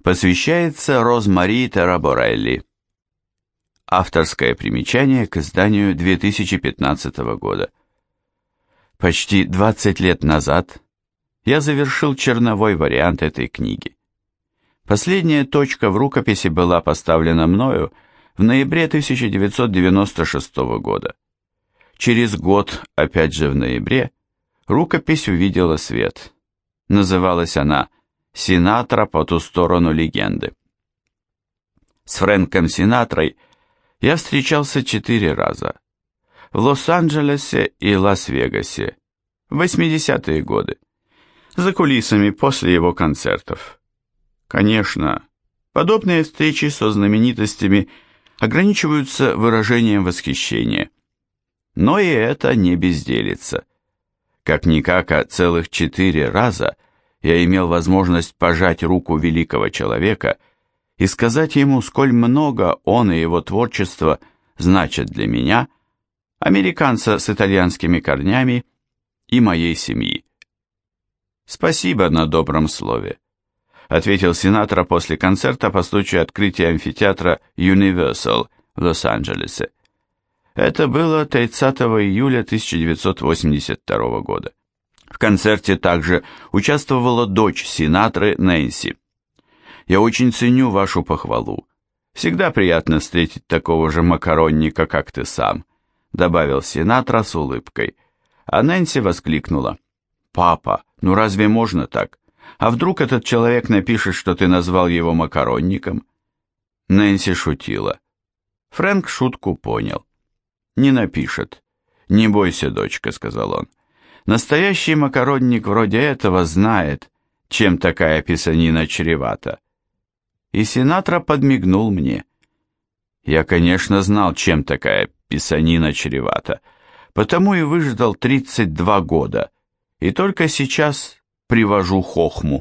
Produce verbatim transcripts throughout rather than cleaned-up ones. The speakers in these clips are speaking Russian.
Посвящается Розмари Терраборелли. Авторское примечание к изданию две тысячи пятнадцатого года. Почти двадцать лет назад я завершил черновой вариант этой книги. Последняя точка в рукописи была поставлена мною в ноябре тысяча девятьсот девяносто шестого года. Через год, опять же в ноябре, рукопись увидела свет. Называлась она «Синатра по ту сторону легенды». С Фрэнком Синатрой я встречался четыре раза. В Лос-Анджелесе и Лас-Вегасе в восьмидесятые годы, за кулисами после его концертов. Конечно, подобные встречи со знаменитостями ограничиваются выражением восхищения. Но и это не безделица. Как-никак, а целых четыре раза я имел возможность пожать руку великого человека и сказать ему, сколь много он и его творчество значат для меня, американца с итальянскими корнями, и моей семьи. «Спасибо на добром слове», — ответил Синатра после концерта по случаю открытия амфитеатра Universal в Лос-Анджелесе. Это было тридцатого июля тысяча девятьсот восемьдесят второго года. В концерте также участвовала дочь Синатры Нэнси. «Я очень ценю вашу похвалу. Всегда приятно встретить такого же макаронника, как ты сам», добавил Синатра с улыбкой. А Нэнси воскликнула: «Папа, ну разве можно так? А вдруг этот человек напишет, что ты назвал его макаронником?» Нэнси шутила. Фрэнк шутку понял. «Не напишет. Не бойся, дочка», — сказал он. «Настоящий макаронник вроде этого знает, чем такая писанина чревата». И Синатра подмигнул мне. Я, конечно, знал, чем такая писанина чревата, потому и выждал тридцать два года, и только сейчас привожу хохму.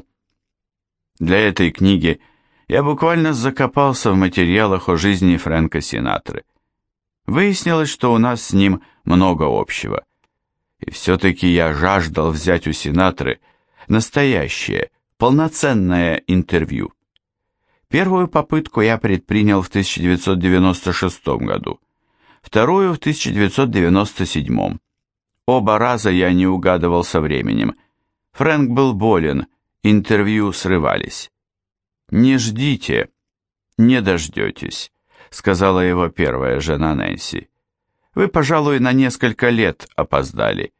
Для этой книги я буквально закопался в материалах о жизни Фрэнка Синатры. Выяснилось, что у нас с ним много общего. И все-таки я жаждал взять у Синатры настоящее, полноценное интервью. Первую попытку я предпринял в тысяча девятьсот девяносто шестом году, вторую в тысяча девятьсот девяносто седьмом. Оба раза я не угадывал со временем. Фрэнк был болен, интервью срывались. «Не ждите, не дождетесь», — сказала его первая жена Нэнси. «Вы, пожалуй, на несколько лет опоздали».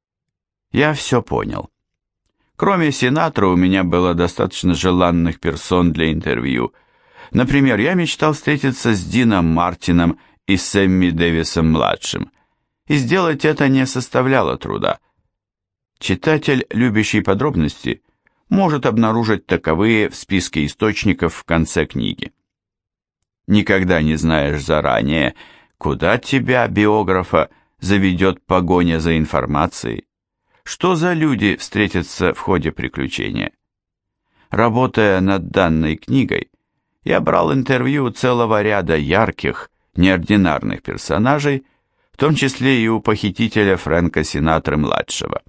Я все понял. Кроме Синатры у меня было достаточно желанных персон для интервью. Например, я мечтал встретиться с Дином Мартином и Сэмми Дэвисом-младшим, и сделать это не составляло труда. Читатель, любящий подробности, может обнаружить таковые в списке источников в конце книги. Никогда не знаешь заранее, куда тебя, биографа, заведет погоня за информацией, что за люди встретятся в ходе приключения. Работая над данной книгой, я брал интервью у целого ряда ярких, неординарных персонажей, в том числе и у похитителя Фрэнка Синатры-младшего.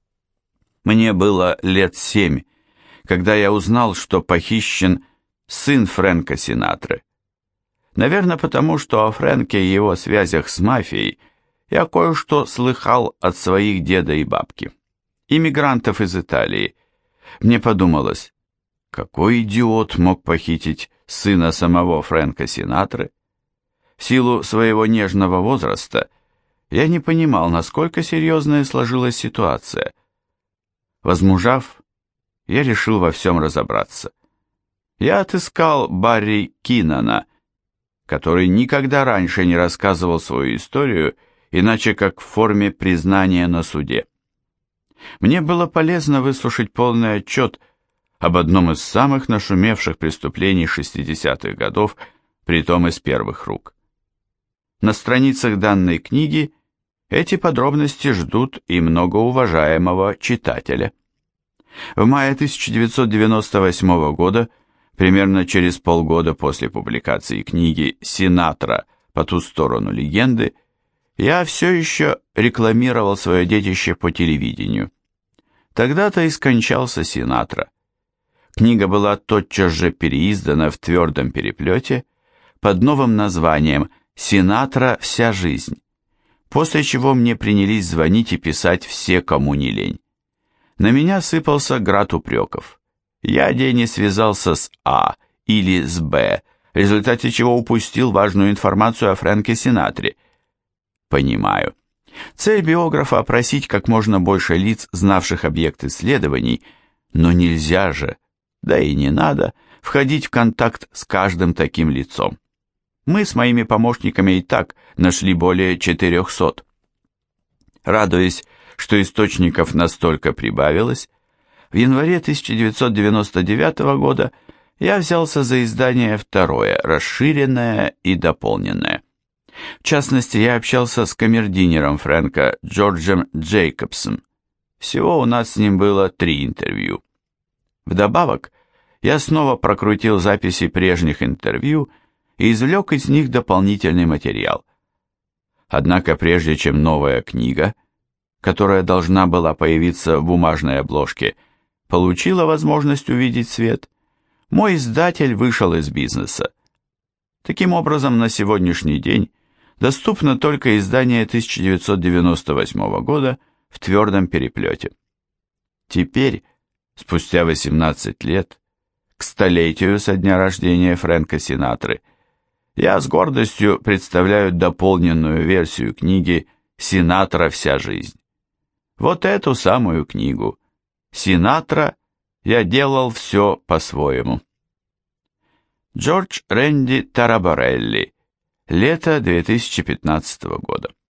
Мне было лет семь, когда я узнал, что похищен сын Фрэнка Синатры. Наверное, потому что о Фрэнке и его связях с мафией я кое-что слыхал от своих деда и бабки, иммигрантов из Италии. Мне подумалось, какой идиот мог похитить сына самого Фрэнка Синатры? В силу своего нежного возраста я не понимал, насколько серьезная сложилась ситуация. Возмужав, я решил во всем разобраться. Я отыскал Барри Киннана, который никогда раньше не рассказывал свою историю, иначе как в форме признания на суде. Мне было полезно выслушать полный отчет об одном из самых нашумевших преступлений шестидесятых годов, притом из первых рук. На страницах данной книги эти подробности ждут и многоуважаемого читателя. В мае тысяча девятьсот девяносто восьмого года, примерно через полгода после публикации книги «Синатра по ту сторону легенды», я все еще рекламировал свое детище по телевидению. Тогда-то и скончался Синатра. Книга была тотчас же переиздана в твердом переплете под новым названием «Синатра. Вся жизнь», после чего мне принялись звонить и писать все, кому не лень. На меня сыпался град упреков. Я день не связался с А или с Б, в результате чего упустил важную информацию о Фрэнке Синатре. Понимаю. Цель биографа – опросить как можно больше лиц, знавших объект исследований, но нельзя же, да и не надо, входить в контакт с каждым таким лицом. Мы с моими помощниками и так нашли более четырехсот. Радуясь, что источников настолько прибавилось, в январе тысяча девятьсот девяносто девятого года я взялся за издание второе, расширенное и дополненное. В частности, я общался с камердинером Фрэнка Джорджем Джейкобсом. Всего у нас с ним было три интервью. Вдобавок, я снова прокрутил записи прежних интервью и извлек из них дополнительный материал. Однако прежде чем новая книга, которая должна была появиться в бумажной обложке, получила возможность увидеть свет, мой издатель вышел из бизнеса. Таким образом, на сегодняшний день доступно только издание тысяча девятьсот девяносто восьмого года в твердом переплете. Теперь, спустя восемнадцать лет, к столетию со дня рождения Фрэнка Синатры, я с гордостью представляю дополненную версию книги «Синатра. Вся жизнь». Вот эту самую книгу «Синатра. Я делал все по-своему». Джордж Рэнди Тарабарелли. Лето две тысячи пятнадцатого года.